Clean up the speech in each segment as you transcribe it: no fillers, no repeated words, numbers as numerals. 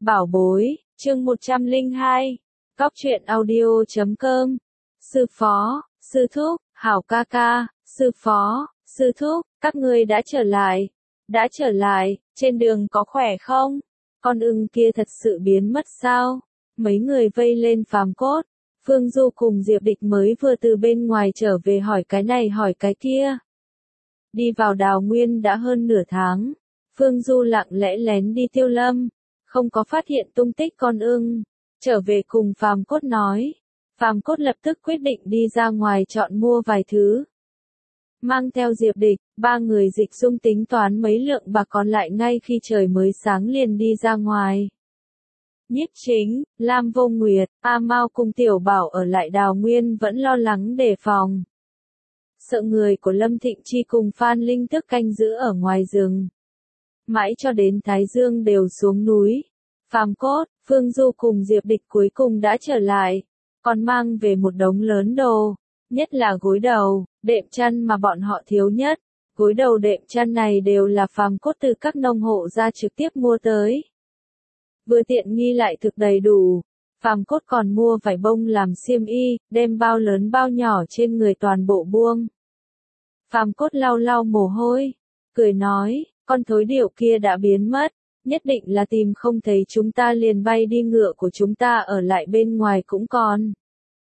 Bảo bối, chương 102. Cóc truyện audio.com. Sư phó, sư thúc, hảo ca ca, sư phó, sư thúc, các ngươi đã trở lại. Đã trở lại, trên đường có khỏe không? Con ưng kia thật sự biến mất sao? Mấy người vây lên Phàm Cốt. Phương Du cùng Diệp Địch mới vừa từ bên ngoài trở về hỏi cái này hỏi cái kia. Đi vào Đào Nguyên đã hơn nửa tháng. Phương Du lặng lẽ lén đi Tiêu Lâm, không có phát hiện tung tích con ưng. Trở về cùng Phàm Cốt nói. Phàm Cốt lập tức quyết định đi ra ngoài chọn mua vài thứ. Mang theo Diệp Địch, ba người dịch dung tính toán mấy lượng bạc còn lại ngay khi trời mới sáng liền đi ra ngoài. Nhiếp Chính, Lam Vô Nguyệt, A Mao cùng Tiểu Bảo ở lại Đào Nguyên vẫn lo lắng đề phòng. Sợ người của Lâm Thịnh Chi cùng Phan Linh Tức canh giữ ở ngoài rừng. Mãi cho đến Thái Dương đều xuống núi. Phàm Cốt, Phương Du cùng Diệp Địch cuối cùng đã trở lại, còn mang về một đống lớn đồ, nhất là gối đầu, đệm chăn mà bọn họ thiếu nhất. Gối đầu đệm chăn này đều là Phàm Cốt từ các nông hộ ra trực tiếp mua tới. Vừa tiện nghi lại thực đầy đủ. Phàm Cốt còn mua vải bông làm xiêm y, đem bao lớn bao nhỏ trên người toàn bộ buông. Phàm Cốt lau lau mồ hôi, cười nói, con thối điểu kia đã biến mất, nhất định là tìm không thấy chúng ta liền bay đi, ngựa của chúng ta ở lại bên ngoài cũng còn.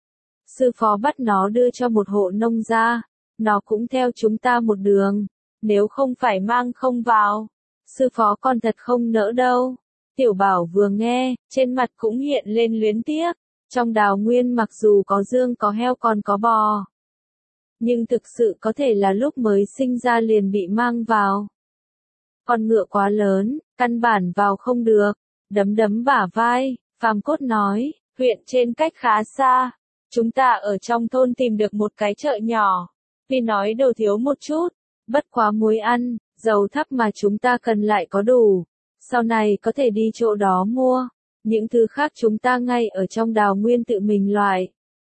Sư phó bắt nó đưa cho một hộ nông gia, nó cũng theo chúng ta một đường, nếu không phải mang không vào, sư phó con thật không nỡ đâu. Tiểu Bảo vừa nghe, trên mặt cũng hiện lên luyến tiếc, trong Đào Nguyên mặc dù có dương có heo còn có bò, nhưng thực sự có thể là lúc mới sinh ra liền bị mang vào. Con ngựa quá lớn, căn bản vào không được, đấm đấm bả vai, Phàm Cốt nói, huyện trên cách khá xa, chúng ta ở trong thôn tìm được một cái chợ nhỏ, vì nói đồ thiếu một chút, bất quá muối ăn, dầu thắp mà chúng ta cần lại có đủ, sau này có thể đi chỗ đó mua, những thứ khác chúng ta ngay ở trong Đào Nguyên tự mình loại.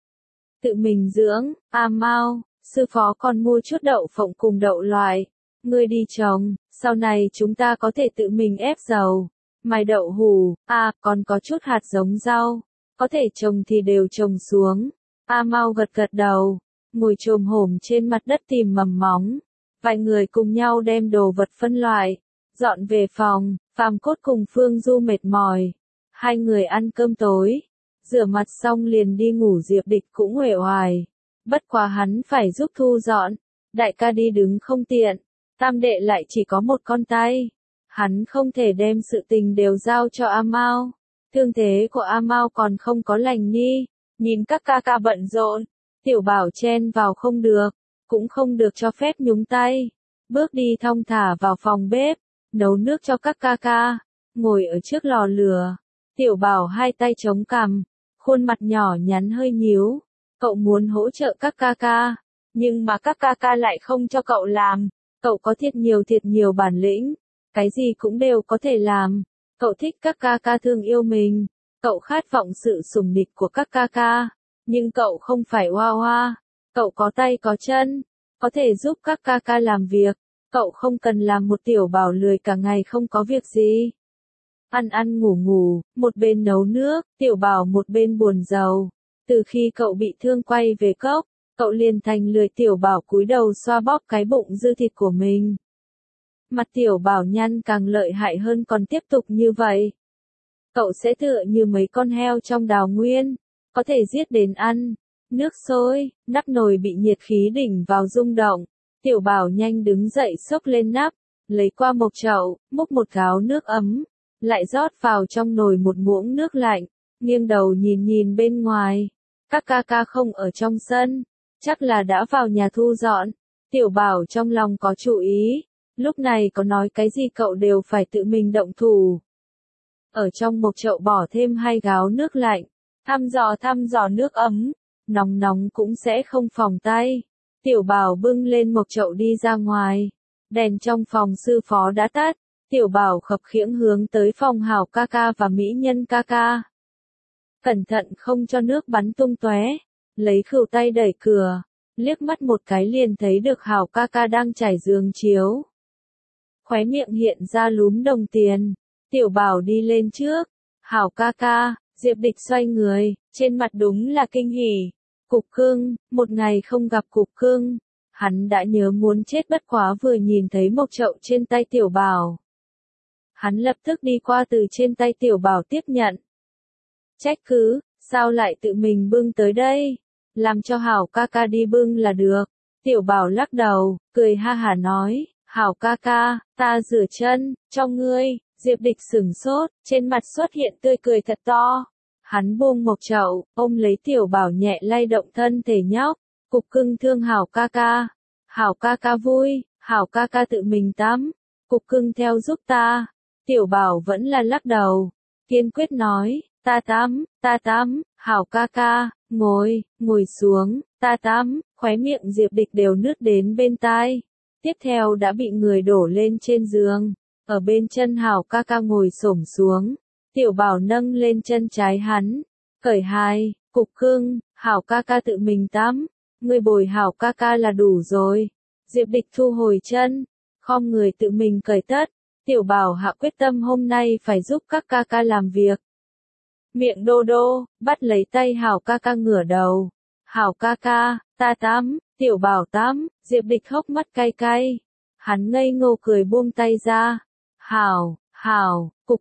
Tự mình dưỡng, A Mao, sư phó còn mua chút đậu phộng cùng đậu loại, ngươi đi trồng, sau này chúng ta có thể tự mình ép dầu, mài đậu hủ, còn có chút hạt giống rau, có thể trồng thì đều trồng xuống. A Mao gật gật đầu, ngồi chồm hổm trên mặt đất tìm mầm móng, vài người cùng nhau đem đồ vật phân loại, dọn về phòng. Phàm Cốt cùng Phương Du mệt mỏi, hai người ăn cơm tối, rửa mặt xong liền đi ngủ. Diệp Địch cũng uể oải, bất quá hắn phải giúp thu dọn, đại ca đi đứng không tiện, tam đệ lại chỉ có một con tay, hắn không thể đem sự tình đều giao cho A Mao, thương thế của A Mao còn không có lành đi, nhìn các ca ca bận rộn, Tiểu Bảo chen vào không được, cũng không được cho phép nhúng tay, bước đi thong thả vào phòng bếp, nấu nước cho các ca ca, ngồi ở trước lò lửa. Tiểu Bảo hai tay chống cằm, khuôn mặt nhỏ nhắn hơi nhíu. Cậu muốn hỗ trợ các ca ca, nhưng mà các ca ca lại không cho cậu làm. Cậu có thiệt nhiều bản lĩnh, cái gì cũng đều có thể làm. Cậu thích các ca ca thương yêu mình, cậu khát vọng sự sủng địch của các ca ca, nhưng cậu không phải Hoa Hoa. Cậu có tay có chân, có thể giúp các ca ca làm việc. Cậu không cần làm một Tiểu Bảo lười cả ngày không có việc gì. Ăn ngủ, một bên nấu nước, Tiểu Bảo một bên buồn rầu. Từ khi cậu bị thương quay về cốc, cậu liền thành lười. Tiểu Bảo cúi đầu xoa bóp cái bụng dư thịt của mình. Mặt Tiểu Bảo nhăn càng lợi hại hơn, còn tiếp tục như vậy, cậu sẽ tựa như mấy con heo trong Đào Nguyên, có thể giết đến ăn. Nước sôi, nắp nồi bị nhiệt khí đỉnh vào rung động. Tiểu Bảo nhanh đứng dậy xốc lên nắp, lấy qua một chậu, múc một gáo nước ấm, lại rót vào trong nồi một muỗng nước lạnh, nghiêng đầu nhìn bên ngoài. Các ca ca không ở trong sân, chắc là đã vào nhà thu dọn. Tiểu Bảo trong lòng có chủ ý, lúc này có nói cái gì cậu đều phải tự mình động thủ. Ở trong một chậu bỏ thêm 2 gáo nước lạnh, thăm dò nước ấm, nóng cũng sẽ không phỏng tay. Tiểu Bảo bưng lên một chậu đi ra ngoài, đèn trong phòng sư phó đã tắt, Tiểu Bảo khập khiễng hướng tới phòng Hảo ca ca và Mỹ Nhân ca ca. Cẩn thận không cho nước bắn tung tóe, lấy khửu tay đẩy cửa, liếc mắt một cái liền thấy được Hảo ca ca đang trải giường chiếu. Khóe miệng hiện ra lúm đồng tiền, Tiểu Bảo đi lên trước, Hảo ca ca, Diệp Địch xoay người, trên mặt đúng là kinh hỉ. Cục cưng, một ngày không gặp cục cưng, hắn đã nhớ muốn chết bất quá vừa nhìn thấy mộc chậu trên tay Tiểu Bảo. Hắn lập tức đi qua từ trên tay Tiểu Bảo tiếp nhận. Trách cứ, sao lại tự mình bưng tới đây? Làm cho Hảo ca ca đi bưng là được. Tiểu Bảo lắc đầu, cười ha hả nói, Hảo ca ca, ta rửa chân, cho ngươi. Diệp Địch sửng sốt, trên mặt xuất hiện tươi cười thật to. Hắn buông mộc chậu, ôm lấy Tiểu Bảo nhẹ lay động thân thể nhóc. Cục cưng thương Hảo ca ca. Hảo ca ca vui, Hảo ca ca tự mình tắm. Cục cưng theo giúp ta. Tiểu Bảo vẫn là lắc đầu. Kiên quyết nói, ta tắm, Hảo ca ca, ngồi xuống, ta tắm. Khóe miệng Diệp Địch đều nứt đến bên tai. Tiếp theo đã bị người đổ lên trên giường. Ở bên chân Hảo ca ca ngồi xổm xuống. Tiểu Bảo nâng lên chân trái hắn. Cởi hai, cục cưng, Hảo ca ca tự mình tắm. Người bồi Hảo ca ca là đủ rồi. Diệp Địch thu hồi chân. Khom người tự mình cởi tất. Tiểu Bảo hạ quyết tâm hôm nay phải giúp các ca ca làm việc. Miệng đô đô, bắt lấy tay Hảo ca ca ngửa đầu. Hảo ca ca, ta tắm. Tiểu Bảo tắm. Diệp Địch hốc mắt cay cay. Hắn ngây ngô cười buông tay ra. Hảo, cục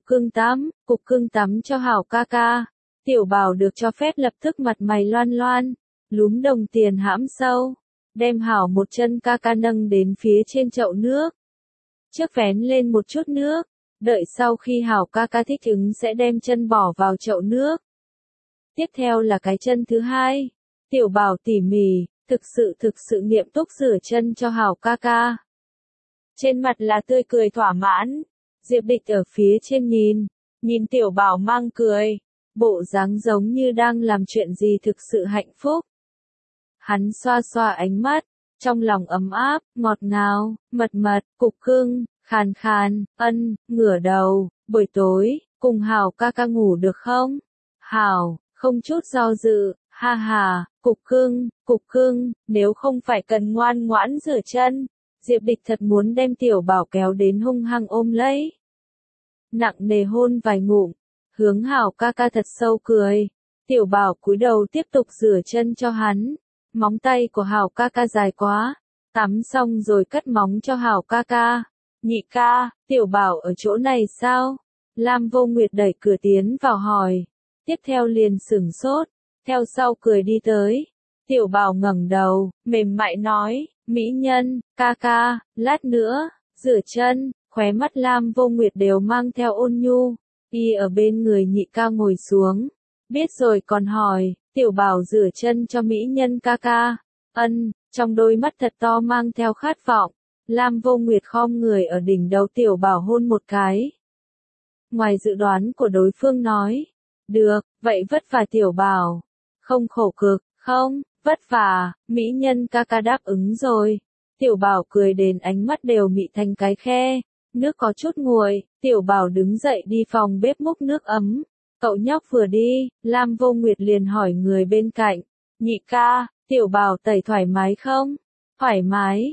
cưng tắm cho Hảo ca ca. Tiểu Bảo được cho phép lập tức mặt mày loan loan, lúm đồng tiền hãm sâu, đem Hảo một chân ca ca nâng đến phía trên chậu nước. Trước vén lên một chút nước, đợi sau khi Hảo ca ca thích ứng sẽ đem chân bỏ vào chậu nước. Tiếp theo là cái chân thứ hai. Tiểu Bảo tỉ mỉ, thực sự nghiêm túc rửa chân cho Hảo ca ca. Trên mặt là tươi cười thỏa mãn. Diệp Địch ở phía trên nhìn Tiểu Bảo mang cười, bộ dáng giống như đang làm chuyện gì thực sự hạnh phúc. Hắn xoa xoa ánh mắt, trong lòng ấm áp, ngọt ngào, mật, cục cưng, khàn, ngửa đầu, buổi tối, cùng Hảo ca ca ngủ được không? Hảo, không chút do dự, ha ha, cục cưng, nếu không phải cần ngoan ngoãn rửa chân. Diệp Địch thật muốn đem Tiểu Bảo kéo đến hung hăng ôm lấy. Nặng nề hôn vài ngụm, hướng Hảo ca ca thật sâu cười. Tiểu Bảo cúi đầu tiếp tục rửa chân cho hắn. Móng tay của Hảo ca ca dài quá. Tắm xong rồi cắt móng cho Hảo ca ca. Nhị ca, Tiểu Bảo ở chỗ này sao? Lam Vô Nguyệt đẩy cửa tiến vào hỏi. Tiếp theo liền sửng sốt, theo sau cười đi tới. Tiểu Bảo ngẩng đầu, mềm mại nói, mỹ nhân, ca ca, lát nữa, rửa chân. Khóe mắt Lam Vô Nguyệt đều mang theo ôn nhu. Y ở bên người nhị ca ngồi xuống. Biết rồi còn hỏi, Tiểu Bảo rửa chân cho mỹ nhân ca ca. Trong đôi mắt thật to mang theo khát vọng. Lam Vô Nguyệt khom người ở đỉnh đầu Tiểu Bảo hôn một cái. Ngoài dự đoán của đối phương nói. Được, vậy vất vả Tiểu Bảo. Không khổ cực, không, vất vả, mỹ nhân ca ca đáp ứng rồi. Tiểu Bảo cười đến ánh mắt đều mị thành cái khe. Nước có chút nguội, Tiểu Bảo đứng dậy đi phòng bếp múc nước ấm. Cậu nhóc vừa đi, Lam Vô Nguyệt liền hỏi người bên cạnh. Nhị ca, Tiểu Bảo tẩy thoải mái không? Thoải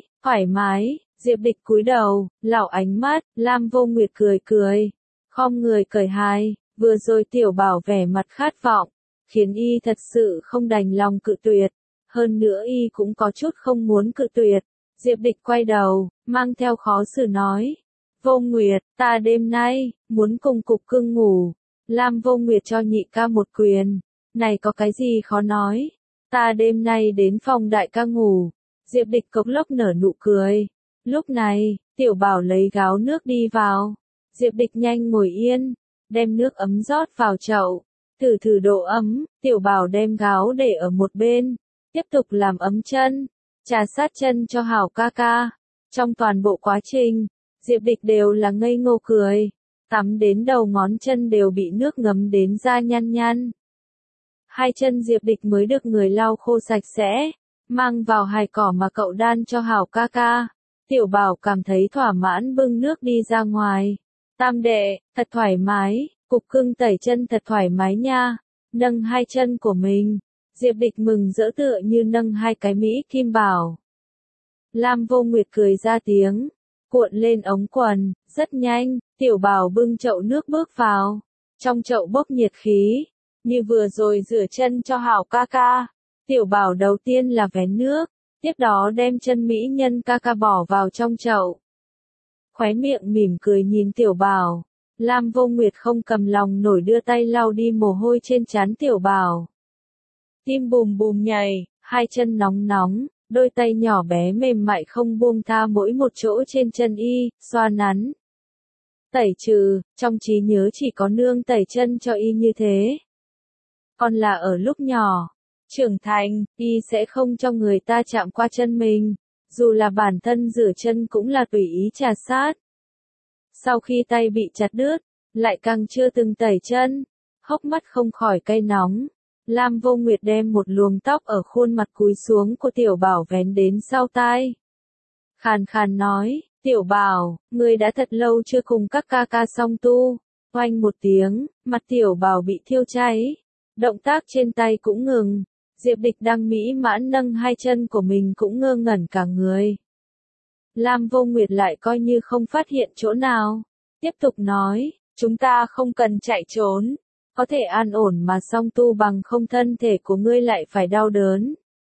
mái, Diệp Địch cúi đầu, lảo ánh mắt, Lam Vô Nguyệt cười. Khom người cởi hai, vừa rồi Tiểu Bảo vẻ mặt khát vọng, khiến y thật sự không đành lòng cự tuyệt. Hơn nữa y cũng có chút không muốn cự tuyệt. Diệp Địch quay đầu, mang theo khó xử nói. Vô Nguyệt, ta đêm nay, muốn cùng cục cưng ngủ. Lam Vô Nguyệt cho nhị ca một quyền. Này có cái gì khó nói. Ta đêm nay đến phòng đại ca ngủ. Diệp Địch cộc lốc nở nụ cười. Lúc này, Tiểu Bảo lấy gáo nước đi vào. Diệp Địch nhanh ngồi yên, đem nước ấm rót vào chậu. Thử độ ấm, Tiểu Bảo đem gáo để ở một bên. Tiếp tục làm ấm chân. Trà sát chân cho Hảo ca ca. Trong toàn bộ quá trình, Diệp Địch đều là ngây ngô cười. Tắm đến đầu ngón chân đều bị nước ngấm đến da nhăn. Hai chân Diệp Địch mới được người lau khô sạch sẽ, mang vào hài cỏ mà cậu đan cho Hảo ca ca. Tiểu Bảo cảm thấy thỏa mãn bưng nước đi ra ngoài. Tam đệ, thật thoải mái, cục cưng tẩy chân thật thoải mái nha. Nâng hai chân của mình. Diệp Địch mừng rỡ tựa như nâng hai cái Mỹ Kim Bảo. Lam Vô Nguyệt cười ra tiếng, cuộn lên ống quần, rất nhanh, Tiểu Bảo bưng chậu nước bước vào. trong chậu bốc nhiệt khí, như vừa rồi rửa chân cho Hảo ca ca. Tiểu Bảo đầu tiên là vén nước, tiếp đó đem chân mỹ nhân ca ca bỏ vào trong chậu. Khóe miệng mỉm cười nhìn Tiểu Bảo, Lam Vô Nguyệt không cầm lòng nổi đưa tay lau đi mồ hôi trên trán Tiểu Bảo. Tim bùm bùm nhảy, hai chân nóng nóng, đôi tay nhỏ bé mềm mại không buông tha mỗi một chỗ trên chân y, xoa nắn. Tẩy trừ, trong trí nhớ chỉ có nương tẩy chân cho y như thế. Còn là ở lúc nhỏ, trưởng thành, y sẽ không cho người ta chạm qua chân mình, dù là bản thân rửa chân cũng là tùy ý trà sát. Sau khi tay bị chặt đứt, lại càng chưa từng tẩy chân, hốc mắt không khỏi cay nóng. Lam Vô Nguyệt đem một luồng tóc ở khuôn mặt cúi xuống của Tiểu Bảo vén đến sau tai. Khàn khàn nói, Tiểu Bảo, ngươi đã thật lâu chưa cùng các ca ca song tu. Oanh một tiếng, mặt Tiểu Bảo bị thiêu cháy. Động tác trên tay cũng ngừng. Diệp Địch đang mỹ mãn nâng hai chân của mình cũng ngơ ngẩn cả người. Lam Vô Nguyệt lại coi như không phát hiện chỗ nào. Tiếp tục nói, chúng ta không cần chạy trốn. Có thể an ổn mà song tu bằng không thân thể của ngươi lại phải đau đớn.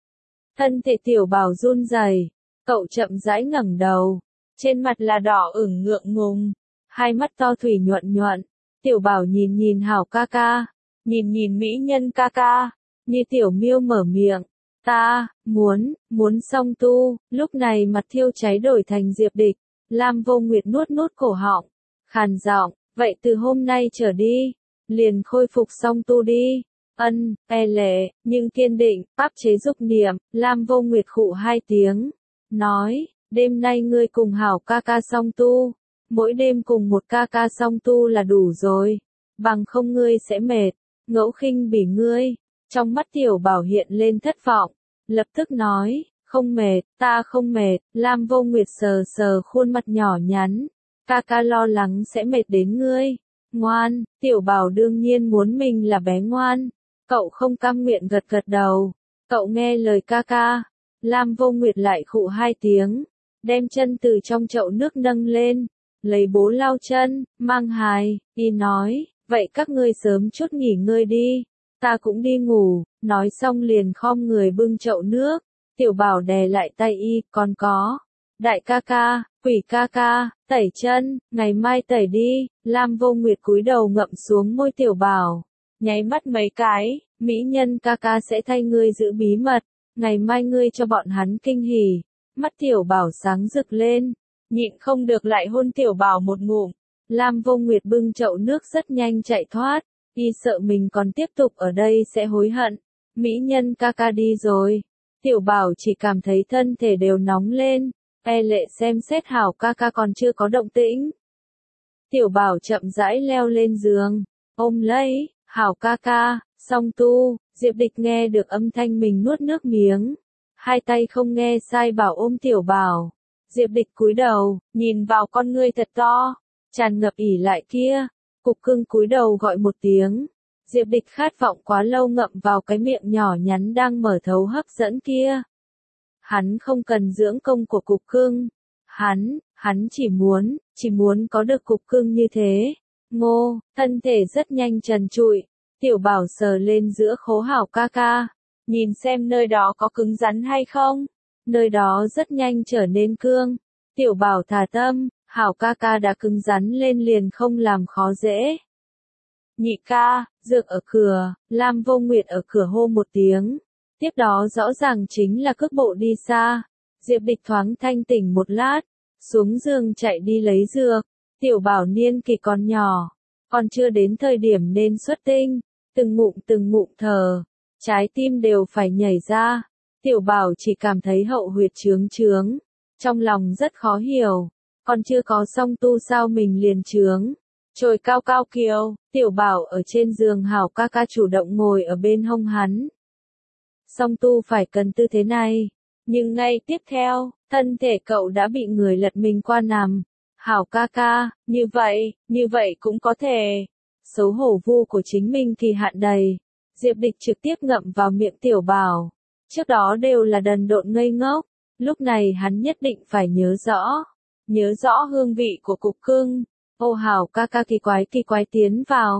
Thân thể Tiểu Bảo run rẩy, cậu chậm rãi ngẩng đầu. Trên mặt là đỏ ửng ngượng ngùng, hai mắt to thủy nhuận nhuận. Tiểu Bảo nhìn nhìn Hảo ca ca, nhìn nhìn mỹ nhân ca ca, như tiểu miêu mở miệng. Ta, muốn song tu, lúc này mặt thiêu cháy đổi thành Diệp Địch. Lam Vô Nguyệt nuốt nuốt cổ họng, khàn giọng, vậy từ hôm nay trở đi, liền khôi phục song tu đi. Ân, e lệ, nhưng kiên định, áp chế dục niệm. Lam Vô Nguyệt khụ hai tiếng, nói, đêm nay ngươi cùng Hảo ca ca song tu, mỗi đêm cùng một ca ca song tu là đủ rồi, bằng không ngươi sẽ mệt. Ngẫu khinh bỉ ngươi. Trong mắt Tiểu Bảo hiện lên thất vọng, lập tức nói, không mệt, ta không mệt. Lam Vô Nguyệt sờ sờ khuôn mặt nhỏ nhắn, ca ca lo lắng sẽ mệt đến ngươi. Ngoan, Tiểu Bảo đương nhiên muốn mình là bé ngoan. Cậu không cam nguyện gật gật đầu, cậu nghe lời ca ca. Lam Vô Nguyệt lại khụ hai tiếng, đem chân từ trong chậu nước nâng lên, lấy bố lau chân, mang hài, đi nói, vậy các ngươi sớm chút nghỉ ngơi đi, ta cũng đi ngủ. Nói xong liền khom người bưng chậu nước. Tiểu Bảo đè lại tay y, còn có, đại ca ca, quỷ ca ca, tẩy chân, ngày mai tẩy đi. Lam Vô Nguyệt cúi đầu ngậm xuống môi Tiểu Bảo, nháy mắt mấy cái, mỹ nhân ca ca sẽ thay ngươi giữ bí mật, ngày mai ngươi cho bọn hắn kinh hỉ. Mắt Tiểu Bảo sáng rực lên, nhịn không được lại hôn Tiểu Bảo một ngụm. Lam Vô Nguyệt bưng chậu nước rất nhanh chạy thoát, y sợ mình còn tiếp tục ở đây sẽ hối hận. Mỹ nhân ca ca đi rồi, Tiểu Bảo chỉ cảm thấy thân thể đều nóng lên, e lệ xem xét Hảo ca ca còn chưa có động tĩnh. Tiểu Bảo chậm rãi leo lên giường, ôm lấy, Hảo ca ca, song tu. Diệp Địch nghe được âm thanh mình nuốt nước miếng, hai tay không nghe sai bảo ôm Tiểu Bảo. Diệp Địch cúi đầu, nhìn vào con ngươi thật to, tràn ngập ỉ lại kia. Cục Cưng cúi đầu gọi một tiếng. Diệp Địch khát vọng quá lâu ngậm vào cái miệng nhỏ nhắn đang mở thấu hấp dẫn kia. Hắn không cần dưỡng công của Cục Cưng. Hắn chỉ muốn có được Cục Cưng như thế. Ngô, thân thể rất nhanh trần trụi. Tiểu Bảo sờ lên giữa khố Hảo ca ca. Nhìn xem nơi đó có cứng rắn hay không. Nơi đó rất nhanh trở nên cương. Tiểu Bảo thả tâm, Hảo ca ca đã cứng rắn lên liền không làm khó dễ. Nhị ca, Dược ở cửa. Lam Vô Nguyệt ở cửa hô một tiếng. Tiếp đó rõ ràng chính là cước bộ đi xa. Diệp Địch thoáng thanh tỉnh một lát, xuống giường chạy đi lấy dược. Tiểu Bảo niên kỳ còn nhỏ, còn chưa đến thời điểm nên xuất tinh, từng ngụm thở, trái tim đều phải nhảy ra. Tiểu Bảo chỉ cảm thấy hậu huyệt trướng trướng, trong lòng rất khó hiểu, còn chưa có song tu sao mình liền trướng. Trồi cao cao kiều, Tiểu Bảo ở trên giường Hảo ca ca chủ động ngồi ở bên hông hắn. Song tu phải cần tư thế này, nhưng ngay tiếp theo, thân thể cậu đã bị người lật mình qua nằm. Hảo ca ca, như vậy cũng có thể. Xấu hổ vu của chính mình kỳ hạn đầy. Diệp Địch trực tiếp ngậm vào miệng Tiểu Bảo. Trước đó đều là đần độn ngây ngốc, lúc này hắn nhất định phải nhớ rõ hương vị của Cục Cưng. Ô Hảo ca ca kỳ quái tiến vào,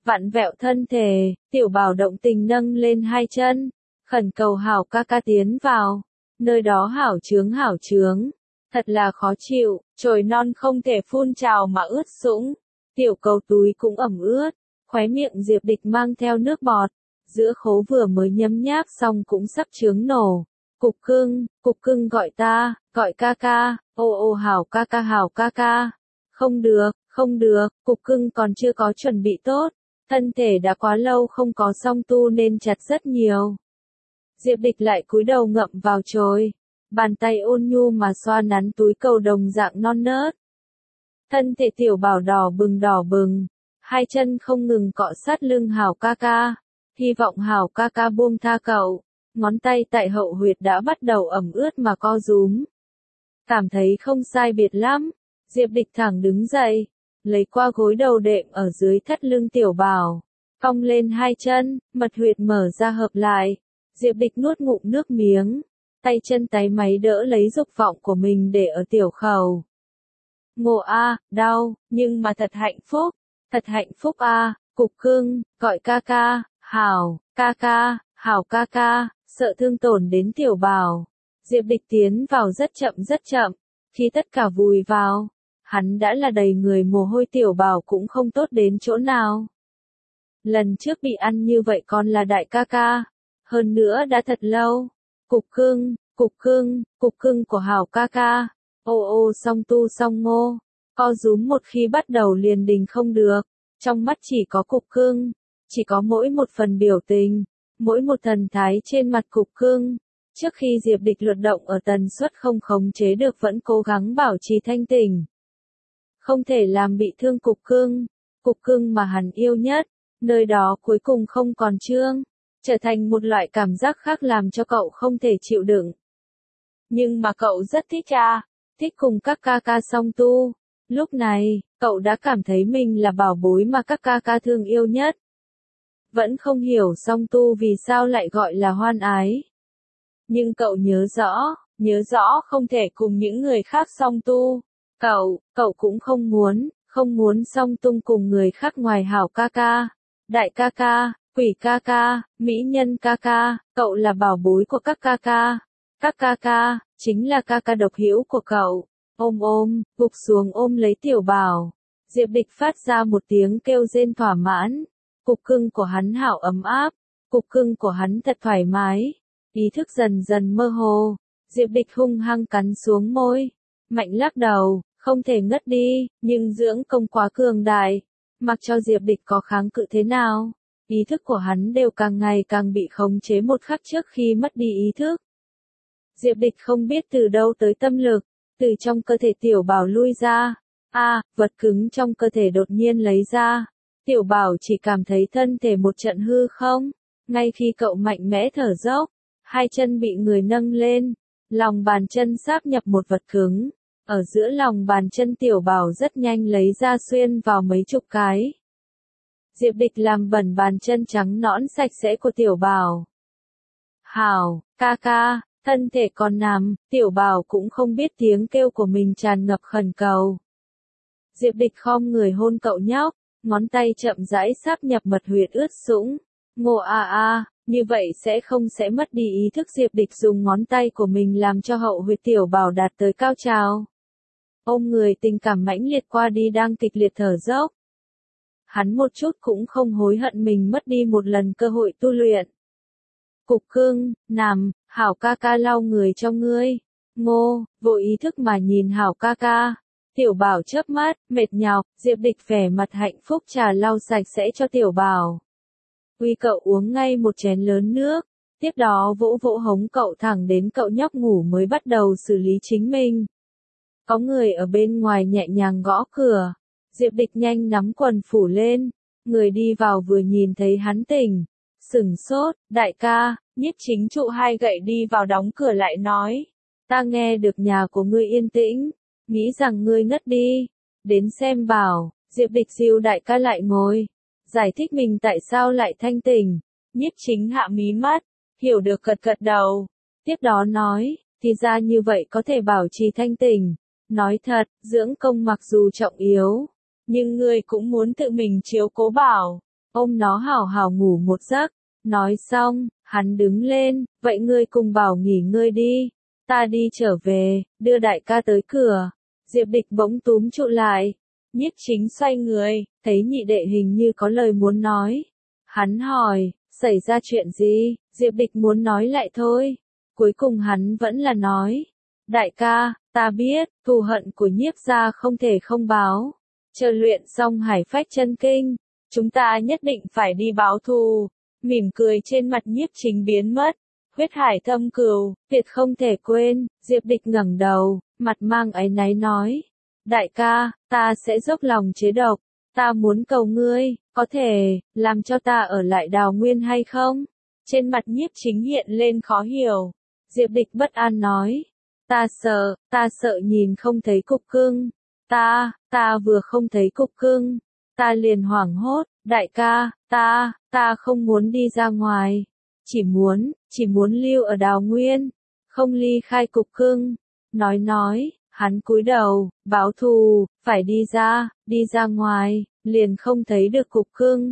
vặn vẹo thân thể, tiểu bảo động tình nâng lên hai chân, khẩn cầu Hảo ca ca tiến vào, nơi đó hảo chướng, thật là khó chịu, chồi non không thể phun trào mà ướt sũng, tiểu cầu túi cũng ẩm ướt, khóe miệng Diệp Địch mang theo nước bọt, giữa khố vừa mới nhấm nháp xong cũng sắp chướng nổ. Cục cưng gọi ta, gọi ca ca, ô Hảo ca ca, không được, cục cưng còn chưa có chuẩn bị tốt, thân thể đã quá lâu không có song tu nên chặt rất nhiều. Diệp Địch lại cúi đầu ngậm vào chồi, bàn tay ôn nhu mà xoa nắn túi cầu đồng dạng non nớt. Thân thể tiểu bảo đỏ bừng, hai chân không ngừng cọ sát lưng Hảo ca ca, hy vọng Hảo ca ca buông tha cậu, ngón tay tại hậu huyệt đã bắt đầu ẩm ướt mà co rúm. Cảm thấy không sai biệt lắm, Diệp Địch thẳng đứng dậy, lấy qua gối đầu đệm ở dưới thắt lưng tiểu bảo, cong lên hai chân, mật huyệt mở ra hợp lại, Diệp Địch nuốt ngụm nước miếng, tay chân táy máy đỡ lấy dục vọng của mình để ở tiểu khẩu. Ngộ a, đau, nhưng mà thật hạnh phúc a, cục cưng, gọi ca ca, Hảo ca ca, sợ thương tổn đến tiểu bảo. Diệp Địch tiến vào rất chậm, khi tất cả vùi vào, hắn đã là đầy người mồ hôi, tiểu bảo cũng không tốt đến chỗ nào. Lần trước bị ăn như vậy còn là đại ca ca, hơn nữa đã thật lâu. Cục cưng của Hảo ca ca, ô song tu song ngô, co rúm một khi bắt đầu liền đình không được, trong mắt chỉ có cục cưng, chỉ có mỗi một phần biểu tình, mỗi một thần thái trên mặt cục cưng. Trước khi Diệp Địch luật động ở tần suất không khống chế được vẫn cố gắng bảo trì thanh tỉnh. Không thể làm bị thương cục cưng mà hắn yêu nhất, nơi đó cuối cùng không còn trương, trở thành một loại cảm giác khác làm cho cậu không thể chịu đựng. Nhưng mà cậu rất thích cùng các ca ca song tu. Lúc này, cậu đã cảm thấy mình là bảo bối mà các ca ca thương yêu nhất. Vẫn không hiểu song tu vì sao lại gọi là hoan ái. Nhưng cậu nhớ rõ không thể cùng những người khác song tu. Cậu cũng không muốn song tung cùng người khác ngoài Hảo ca ca, đại ca ca, quỷ ca ca, mỹ nhân ca ca, cậu là bảo bối của các ca ca. Các ca ca, chính là ca ca độc hữu của cậu. Gục xuống ôm lấy tiểu bảo. Diệp Địch phát ra một tiếng kêu rên thỏa mãn. Cục cưng của hắn hảo ấm áp, cục cưng của hắn thật thoải mái. Ý thức dần dần mơ hồ, Diệp Địch hung hăng cắn xuống môi, mạnh lắc đầu, không thể ngất đi, nhưng dưỡng công quá cường đại, mặc cho Diệp Địch có kháng cự thế nào, ý thức của hắn đều càng ngày càng bị khống chế một khắc trước khi mất đi ý thức. Diệp Địch không biết từ đâu tới tâm lực, từ trong cơ thể tiểu bảo lui ra, vật cứng trong cơ thể đột nhiên lấy ra, tiểu bảo chỉ cảm thấy thân thể một trận hư không, ngay khi cậu mạnh mẽ thở dốc, hai chân bị người nâng lên, lòng bàn chân sáp nhập một vật cứng, ở giữa lòng bàn chân tiểu bảo rất nhanh lấy ra xuyên vào mấy chục cái. Diệp Địch làm bẩn bàn chân trắng nõn sạch sẽ của tiểu bảo. Hảo, ca ca, thân thể còn nằm, tiểu bảo cũng không biết tiếng kêu của mình tràn ngập khẩn cầu. Diệp Địch khom người hôn cậu nhóc, ngón tay chậm rãi sáp nhập mật huyệt ướt sũng. Ngộ như vậy sẽ mất đi ý thức. Diệp Địch dùng ngón tay của mình làm cho hậu huyệt tiểu bảo đạt tới cao trào. Ôm người, tình cảm mãnh liệt qua đi đang kịch liệt thở dốc. Hắn một chút cũng không hối hận mình mất đi một lần cơ hội tu luyện. Cục cưng, nằm, Hảo ca ca lau người cho ngươi. Ngô, vô ý thức mà nhìn Hảo ca ca. Tiểu bảo chớp mắt, mệt nhọc, Diệp Địch vẻ mặt hạnh phúc trà lau sạch sẽ cho tiểu bảo. Uy cậu uống ngay một chén lớn nước, tiếp đó vỗ hống cậu thẳng đến cậu nhóc ngủ mới bắt đầu xử lý chính mình. Có người ở bên ngoài nhẹ nhàng gõ cửa, Diệp Địch nhanh nắm quần phủ lên, người đi vào vừa nhìn thấy hắn tỉnh, sửng sốt, đại ca, Nhiếp Chính trụ hai gậy đi vào đóng cửa lại nói, ta nghe được nhà của ngươi yên tĩnh, nghĩ rằng ngươi ngất đi, đến xem bảo, Diệp Địch dìu đại ca lại ngồi, giải thích mình tại sao lại thanh tỉnh, Nhiếp Chính hạ mí mắt, hiểu được gật đầu, tiếp đó nói, thì ra như vậy có thể bảo trì thanh tỉnh, nói thật, dưỡng công mặc dù trọng yếu, nhưng ngươi cũng muốn tự mình chiếu cố bảo, ôm nó hảo hảo ngủ một giấc. Nói xong, hắn đứng lên, vậy ngươi cùng Bảo nghỉ ngơi đi, ta đi trở về, đưa đại ca tới cửa. Diệp Địch bỗng túm trụ lại. Nhiếp Chính xoay người, thấy nhị đệ hình như có lời muốn nói. Hắn hỏi, xảy ra chuyện gì? Diệp Địch muốn nói lại thôi. Cuối cùng hắn vẫn là nói. Đại ca, ta biết, thù hận của Nhiếp gia không thể không báo. Chờ luyện xong Hải Phách Chân Kinh, chúng ta nhất định phải đi báo thù. Mỉm cười trên mặt Nhiếp Chính biến mất. Huyết hải thâm cừu, tuyệt không thể quên. Diệp Địch ngẩng đầu, mặt mang áy náy nói. Đại ca, ta sẽ dốc lòng chế độc. Ta muốn cầu ngươi, có thể, làm cho ta ở lại Đào Nguyên hay không? Trên mặt Nhiếp Chính hiện lên khó hiểu. Diệp Địch bất an nói. Ta sợ nhìn không thấy cục cưng. Ta vừa không thấy cục cưng. Ta liền hoảng hốt, đại ca, ta không muốn đi ra ngoài. Chỉ muốn lưu ở Đào Nguyên. Không ly khai cục cưng. Nói, hắn cúi đầu, báo thù, phải đi ra ngoài, liền không thấy được cục cưng.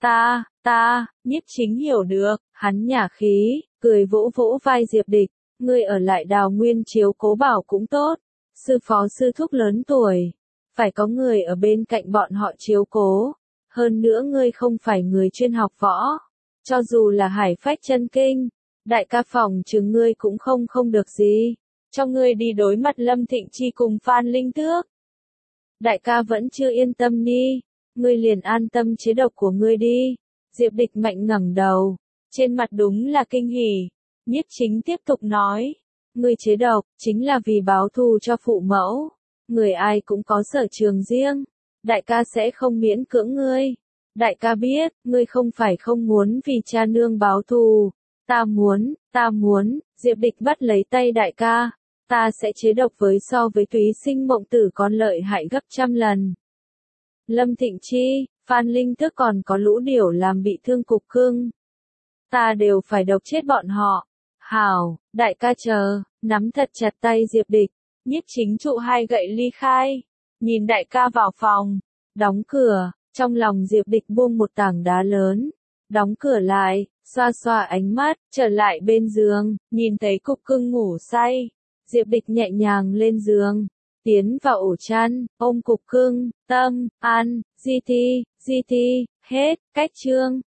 Nhiếp Chính hiểu được, hắn nhả khí, cười vỗ vỗ vai Diệp Địch, ngươi ở lại Đào Nguyên chiếu cố Bảo cũng tốt, sư phó sư thúc lớn tuổi, phải có người ở bên cạnh bọn họ chiếu cố, hơn nữa ngươi không phải người chuyên học võ, cho dù là Hải Phách Chân Kinh, đại ca phòng chừng ngươi cũng không được gì, cho ngươi đi đối mặt Lâm Thịnh Chi cùng Phan Linh Tước. Đại ca vẫn chưa yên tâm đi, ngươi liền an tâm chế độc của ngươi đi. Diệp Địch mạnh ngẩng đầu, trên mặt đúng là kinh hỉ. Nhiếp Chính tiếp tục nói, ngươi chế độc, chính là vì báo thù cho phụ mẫu. Người ai cũng có sở trường riêng, đại ca sẽ không miễn cưỡng ngươi. Đại ca biết, ngươi không phải không muốn vì cha nương báo thù. Ta muốn, Diệp Địch bắt lấy tay đại ca. Ta sẽ chế độc với so với Túy Sinh Mộng Tử còn lợi hại gấp trăm lần. Lâm Thịnh Chi, Phan Linh Tước còn có lũ điểu làm bị thương cục cưng. Ta đều phải độc chết bọn họ. Hảo, đại ca chờ, nắm thật chặt tay Diệp Địch. Nhiếp Chính trụ hai gậy ly khai. Nhìn đại ca vào phòng. Đóng cửa, trong lòng Diệp Địch buông một tảng đá lớn. Đóng cửa lại, xoa xoa ánh mắt, trở lại bên giường, nhìn thấy cục cưng ngủ say. Diệp Địch nhẹ nhàng lên giường, tiến vào ổ chăn, ôm cục cưng, tâm, an, di ti, hết, cách chương.